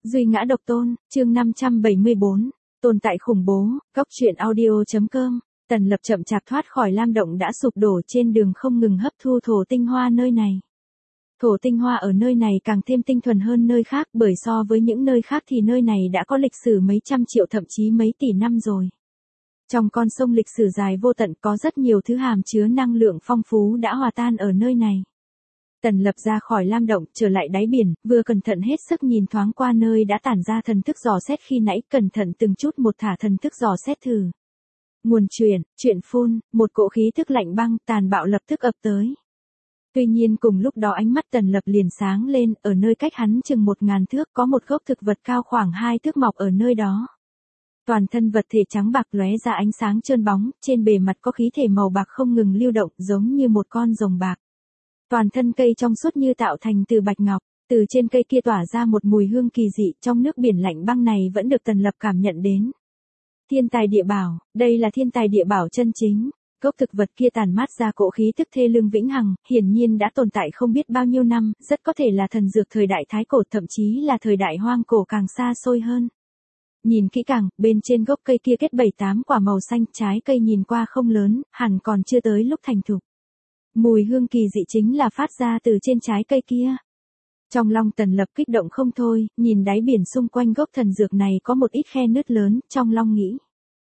Duy ngã độc tôn, chương 574, tồn tại khủng bố, góc truyện audio.com. Tần Lập chậm chạp thoát khỏi lam động đã sụp đổ trên đường không ngừng hấp thu thổ tinh hoa nơi này. Thổ tinh hoa ở nơi này càng thêm tinh thuần hơn nơi khác, bởi so với những nơi khác thì nơi này đã có lịch sử mấy trăm triệu thậm chí mấy tỷ năm rồi. Trong con sông lịch sử dài vô tận có rất nhiều thứ hàm chứa năng lượng phong phú đã hòa tan ở nơi này. Tần Lập ra khỏi lam động, trở lại đáy biển, vừa cẩn thận hết sức nhìn thoáng qua nơi đã tản ra thần thức dò xét khi nãy, cẩn thận từng chút một thả thần thức dò xét thử. Nguồn chuyện phun, một cỗ khí thức lạnh băng, tàn bạo lập tức ập tới. Tuy nhiên cùng lúc đó ánh mắt Tần Lập liền sáng lên, ở nơi cách hắn chừng 1000 thước có một gốc thực vật cao khoảng 2 thước mọc ở nơi đó. Toàn thân vật thể trắng bạc lóe ra ánh sáng trơn bóng, trên bề mặt có khí thể màu bạc không ngừng lưu động giống như một con rồng bạc. Toàn thân cây trong suốt như tạo thành từ bạch ngọc, từ trên cây kia tỏa ra một mùi hương kỳ dị, trong nước biển lạnh băng này vẫn được Tần Lập cảm nhận đến. Thiên tài địa bảo, đây là thiên tài địa bảo chân chính. Gốc thực vật kia tàn mát ra cỗ khí tức thê lương vĩnh hằng, hiển nhiên đã tồn tại không biết bao nhiêu năm, rất có thể là thần dược thời đại thái cổ, thậm chí là thời đại hoang cổ càng xa xôi hơn. Nhìn kỹ càng, bên trên gốc cây kia kết 7-8 quả màu xanh, trái cây nhìn qua không lớn, hẳn còn chưa tới lúc thành thục. Mùi hương kỳ dị chính là phát ra từ trên trái cây kia. Trong lòng Tần Lập kích động không thôi, nhìn đáy biển xung quanh gốc thần dược này có một ít khe nứt lớn, trong lòng nghĩ.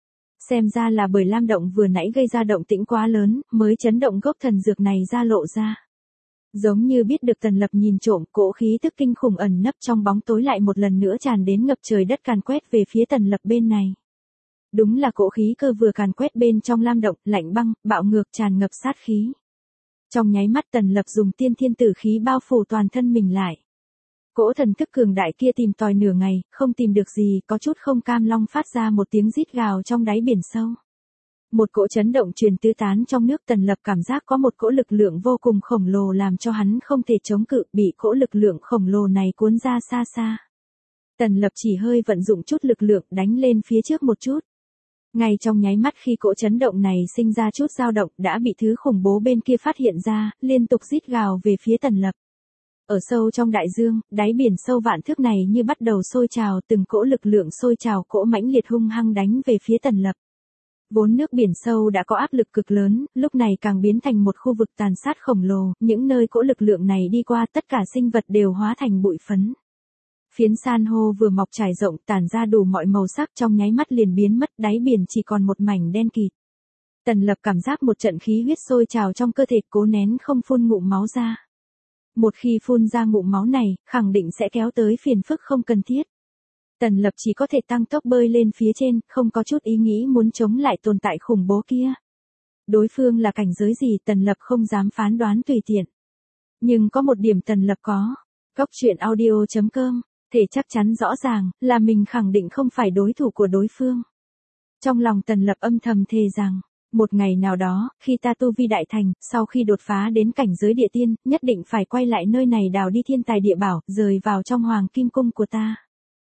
Xem ra là bởi lam động vừa nãy gây ra động tĩnh quá lớn, mới chấn động gốc thần dược này ra lộ ra. Giống như biết được Tần Lập nhìn trộm, cỗ khí tức kinh khủng ẩn nấp trong bóng tối lại một lần nữa tràn đến ngập trời đất, càn quét về phía Tần Lập bên này. Đúng là cỗ khí cơ vừa càn quét bên trong lam động, lạnh băng, bạo ngược, tràn ngập sát khí. Trong nháy mắt Tần Lập dùng tiên thiên tử khí bao phủ toàn thân mình lại. Cỗ thần thức cường đại kia tìm tòi nửa ngày, không tìm được gì, có chút không cam long phát ra một tiếng rít gào trong đáy biển sâu. Một cỗ chấn động truyền tứ tán trong nước, Tần Lập cảm giác có một cỗ lực lượng vô cùng khổng lồ làm cho hắn không thể chống cự, bị cỗ lực lượng khổng lồ này cuốn ra xa xa. Tần Lập chỉ hơi vận dụng chút lực lượng đánh lên phía trước một chút. Ngay trong nháy mắt khi cỗ chấn động này sinh ra chút dao động đã bị thứ khủng bố bên kia phát hiện ra, liên tục rít gào về phía Tần Lập. Ở sâu trong đại dương, đáy biển sâu vạn thước này như bắt đầu sôi trào, từng cỗ lực lượng sôi trào cỗ mãnh liệt hung hăng đánh về phía Tần Lập. Vốn nước biển sâu đã có áp lực cực lớn, lúc này càng biến thành một khu vực tàn sát khổng lồ, những nơi cỗ lực lượng này đi qua tất cả sinh vật đều hóa thành bụi phấn. Phiến san hô vừa mọc trải rộng tản ra đủ mọi màu sắc trong nháy mắt liền biến mất, đáy biển chỉ còn một mảnh đen kịt. Tần Lập cảm giác một trận khí huyết sôi trào trong cơ thể, cố nén không phun ngụm máu ra. Một khi phun ra ngụm máu này, khẳng định sẽ kéo tới phiền phức không cần thiết. Tần Lập chỉ có thể tăng tốc bơi lên phía trên, không có chút ý nghĩ muốn chống lại tồn tại khủng bố kia. Đối phương là cảnh giới gì Tần Lập không dám phán đoán tùy tiện. Nhưng có một điểm Tần Lập có. Góc truyện audio.com, thể chắc chắn rõ ràng là mình khẳng định không phải đối thủ của đối phương. Trong lòng Tần Lập âm thầm thề rằng, một ngày nào đó, khi ta tu vi đại thành, sau khi đột phá đến cảnh giới địa tiên, nhất định phải quay lại nơi này đào đi thiên tài địa bảo, rời vào trong hoàng kim cung của ta.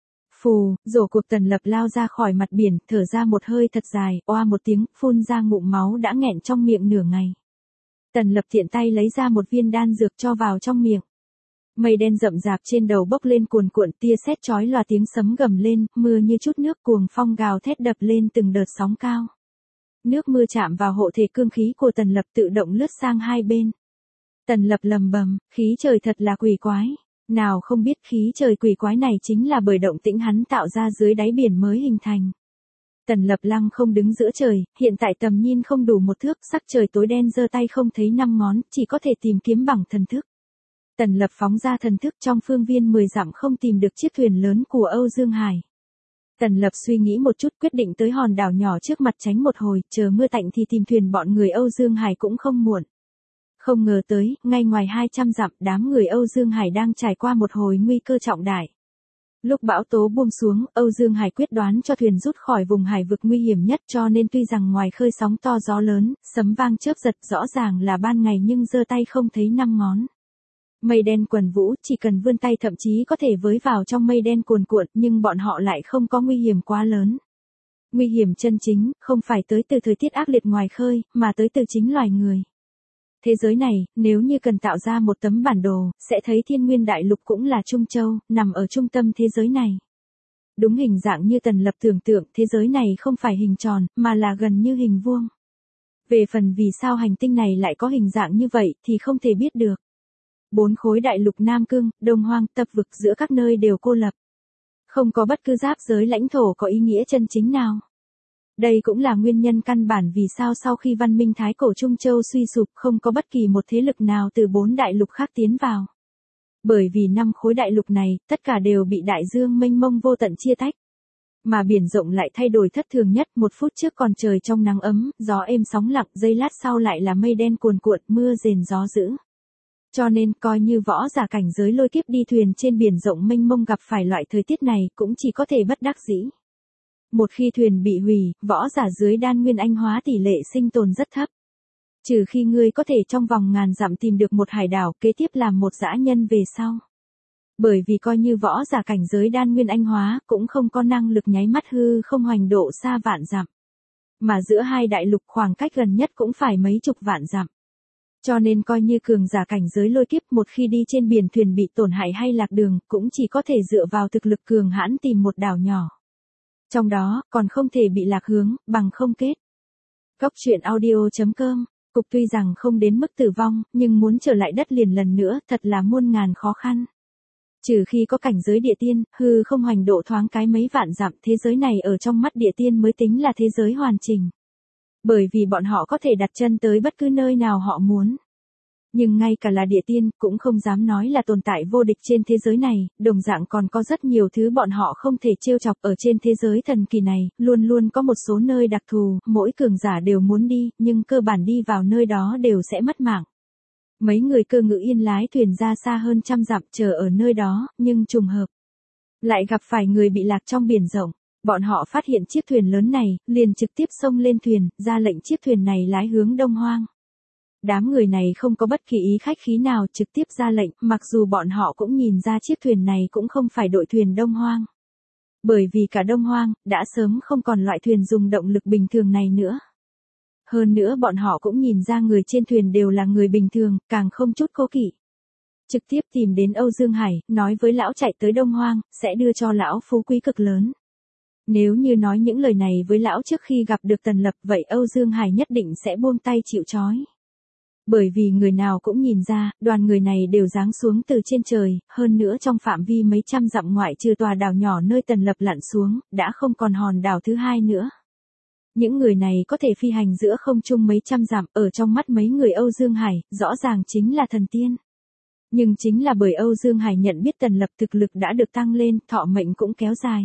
Phù, rổ cuộc Tần Lập lao ra khỏi mặt biển, thở ra một hơi thật dài, oa một tiếng, phun ra ngụm máu đã nghẹn trong miệng nửa ngày. Tần Lập tiện tay lấy ra một viên đan dược cho vào trong miệng. Mây đen rậm rạp trên đầu bốc lên cuồn cuộn, tia sét chói lòa, tiếng sấm gầm lên, mưa như chút nước, cuồng phong gào thét đập lên từng đợt sóng cao. Nước mưa chạm vào hộ thể cương khí của Tần Lập tự động lướt sang hai bên. Tần Lập lầm bầm, khí trời thật là quỷ quái. Nào không biết khí trời quỷ quái này chính là bởi động tĩnh hắn tạo ra dưới đáy biển mới hình thành. Tần Lập lăng không đứng giữa trời, hiện tại tầm nhìn không đủ một thước, sắc trời tối đen, giơ tay không thấy năm ngón, chỉ có thể tìm kiếm bằng thần thức. Tần Lập phóng ra thần thức trong phương viên 10 dặm không tìm được chiếc thuyền lớn của Âu Dương Hải. Tần Lập suy nghĩ một chút quyết định tới hòn đảo nhỏ trước mặt tránh một hồi, chờ mưa tạnh thì tìm thuyền bọn người Âu Dương Hải cũng không muộn. Không ngờ tới, ngay ngoài 200 dặm, đám người Âu Dương Hải đang trải qua một hồi nguy cơ trọng đại. Lúc bão tố buông xuống, Âu Dương Hải quyết đoán cho thuyền rút khỏi vùng hải vực nguy hiểm nhất, cho nên tuy rằng ngoài khơi sóng to gió lớn, sấm vang chớp giật, rõ ràng là ban ngày nhưng giơ tay không thấy năm ngón. Mây đen quần vũ, chỉ cần vươn tay thậm chí có thể với vào trong mây đen cuồn cuộn, nhưng bọn họ lại không có nguy hiểm quá lớn. Nguy hiểm chân chính, không phải tới từ thời tiết ác liệt ngoài khơi, mà tới từ chính loài người. Thế giới này, nếu như cần tạo ra một tấm bản đồ, sẽ thấy Thiên Nguyên Đại Lục cũng là Trung Châu, nằm ở trung tâm thế giới này. Đúng hình dạng như Tần Lập tưởng tượng, thế giới này không phải hình tròn, mà là gần như hình vuông. Về phần vì sao hành tinh này lại có hình dạng như vậy thì không thể biết được. 4 khối đại lục Nam Cương, Đông Hoang, Tập vực giữa các nơi đều cô lập. Không có bất cứ giáp giới lãnh thổ có ý nghĩa chân chính nào. Đây cũng là nguyên nhân căn bản vì sao sau khi văn minh Thái Cổ Trung Châu suy sụp không có bất kỳ một thế lực nào từ 4 đại lục khác tiến vào. Bởi vì 5 khối đại lục này, tất cả đều bị đại dương mênh mông vô tận chia tách. Mà biển rộng lại thay đổi thất thường nhất, 1 phút trước còn trời trong nắng ấm, gió êm sóng lặng, giây lát sau lại là mây đen cuồn cuộn, mưa rền gió dữ. Cho nên, coi như võ giả cảnh giới lôi kiếp đi thuyền trên biển rộng mênh mông gặp phải loại thời tiết này cũng chỉ có thể bất đắc dĩ. Một khi thuyền bị hủy, võ giả dưới đan nguyên anh hóa tỷ lệ sinh tồn rất thấp. Trừ khi ngươi có thể trong vòng ngàn dặm tìm được một hải đảo kế tiếp làm một dã nhân về sau. Bởi vì coi như võ giả cảnh giới đan nguyên anh hóa cũng không có năng lực nháy mắt hư không hoành độ xa vạn dặm. Mà giữa hai đại lục khoảng cách gần nhất cũng phải mấy chục vạn dặm. Cho nên coi như cường giả cảnh giới lôi kiếp một khi đi trên biển thuyền bị tổn hại hay lạc đường cũng chỉ có thể dựa vào thực lực cường hãn tìm một đảo nhỏ. Trong đó còn không thể bị lạc hướng, bằng không kết. Góc truyện audio.com. Cục tuy rằng không đến mức tử vong, nhưng muốn trở lại đất liền lần nữa thật là muôn ngàn khó khăn. Trừ khi có cảnh giới địa tiên, hư không hoành độ thoáng cái mấy vạn dặm, thế giới này ở trong mắt địa tiên mới tính là thế giới hoàn chỉnh. Bởi vì bọn họ có thể đặt chân tới bất cứ nơi nào họ muốn. Nhưng ngay cả là địa tiên cũng không dám nói là tồn tại vô địch trên thế giới này, đồng dạng còn có rất nhiều thứ bọn họ không thể trêu chọc ở trên thế giới thần kỳ này, luôn luôn có một số nơi đặc thù, mỗi cường giả đều muốn đi, nhưng cơ bản đi vào nơi đó đều sẽ mất mạng. Mấy người Cơ Ngự Yên lái thuyền ra xa hơn trăm dặm chờ ở nơi đó, nhưng trùng hợp. Lại gặp phải người bị lạc trong biển rộng. Bọn họ phát hiện chiếc thuyền lớn này, liền trực tiếp xông lên thuyền, ra lệnh chiếc thuyền này lái hướng Đông Hoang. Đám người này không có bất kỳ ý khách khí nào trực tiếp ra lệnh, mặc dù bọn họ cũng nhìn ra chiếc thuyền này cũng không phải đội thuyền Đông Hoang. Bởi vì cả Đông Hoang, đã sớm không còn loại thuyền dùng động lực bình thường này nữa. Hơn nữa bọn họ cũng nhìn ra người trên thuyền đều là người bình thường, càng không chút cố kỵ. Trực tiếp tìm đến Âu Dương Hải, nói với lão chạy tới Đông Hoang, sẽ đưa cho lão phú quý cực lớn. Nếu như nói những lời này với lão trước khi gặp được Tần Lập vậy Âu Dương Hải nhất định sẽ buông tay chịu trói. Bởi vì người nào cũng nhìn ra, đoàn người này đều giáng xuống từ trên trời, hơn nữa trong phạm vi mấy trăm dặm ngoại trừ tòa đảo nhỏ nơi Tần Lập lặn xuống, đã không còn hòn đảo thứ hai nữa. Những người này có thể phi hành giữa không trung mấy trăm dặm, ở trong mắt mấy người Âu Dương Hải, rõ ràng chính là thần tiên. Nhưng chính là bởi Âu Dương Hải nhận biết Tần Lập thực lực đã được tăng lên, thọ mệnh cũng kéo dài.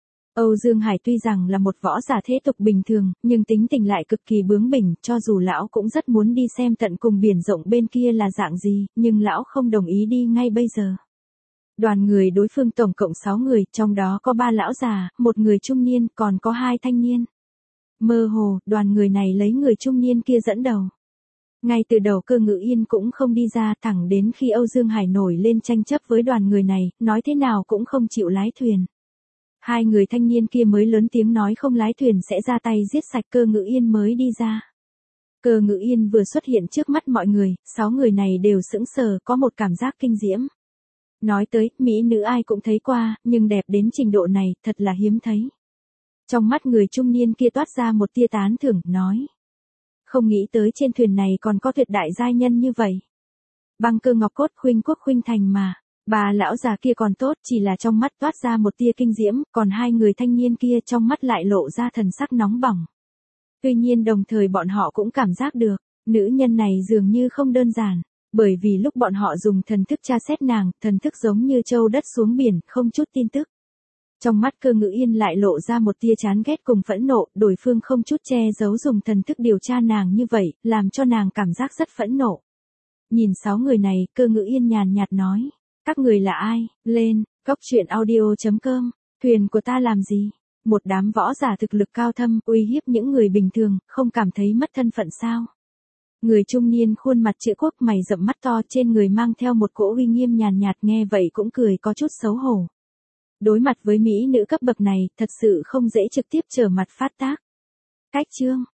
Âu Dương Hải tuy rằng là một võ giả thế tục bình thường, nhưng tính tình lại cực kỳ bướng bỉnh, cho dù lão cũng rất muốn đi xem tận cùng biển rộng bên kia là dạng gì, nhưng lão không đồng ý đi ngay bây giờ. Đoàn người đối phương tổng cộng 6 người, trong đó có 3 lão già, 1 người trung niên, còn có 2 thanh niên. Mơ hồ, đoàn người này lấy người trung niên kia dẫn đầu. Ngay từ đầu Cơ Ngự Yên cũng không đi ra, thẳng đến khi Âu Dương Hải nổi lên tranh chấp với đoàn người này, nói thế nào cũng không chịu lái thuyền. 2 người thanh niên kia mới lớn tiếng nói không lái thuyền sẽ ra tay giết sạch, Cơ Ngự Yên mới đi ra. Cơ Ngự Yên vừa xuất hiện trước mắt mọi người, 6 người này đều sững sờ, có một cảm giác kinh diễm. Nói tới, mỹ nữ ai cũng thấy qua, nhưng đẹp đến trình độ này, thật là hiếm thấy. Trong mắt người trung niên kia toát ra một tia tán thưởng, nói. Không nghĩ tới trên thuyền này còn có tuyệt đại giai nhân như vậy. Băng Cơ Ngọc Cốt khuynh quốc khuynh thành mà. 3 lão già kia còn tốt, chỉ là trong mắt toát ra một tia kinh diễm, còn 2 người thanh niên kia trong mắt lại lộ ra thần sắc nóng bỏng. Tuy nhiên đồng thời bọn họ cũng cảm giác được, nữ nhân này dường như không đơn giản, bởi vì lúc bọn họ dùng thần thức tra xét nàng, thần thức giống như châu đất xuống biển, không chút tin tức. Trong mắt Cơ Ngự Yên lại lộ ra một tia chán ghét cùng phẫn nộ, đối phương không chút che giấu dùng thần thức điều tra nàng như vậy, làm cho nàng cảm giác rất phẫn nộ. Nhìn 6 người này, Cơ Ngự Yên nhàn nhạt nói. Các người là ai? Lên, góc truyện audio.com, thuyền của ta làm gì? Một đám võ giả thực lực cao thâm, uy hiếp những người bình thường, không cảm thấy mất thân phận sao? Người trung niên khuôn mặt chữ quốc mày rậm mắt to trên người mang theo một cỗ uy nghiêm nhàn nhạt nghe vậy cũng cười có chút xấu hổ. Đối mặt với mỹ nữ cấp bậc này, thật sự không dễ trực tiếp trở mặt phát tác. Cách chương.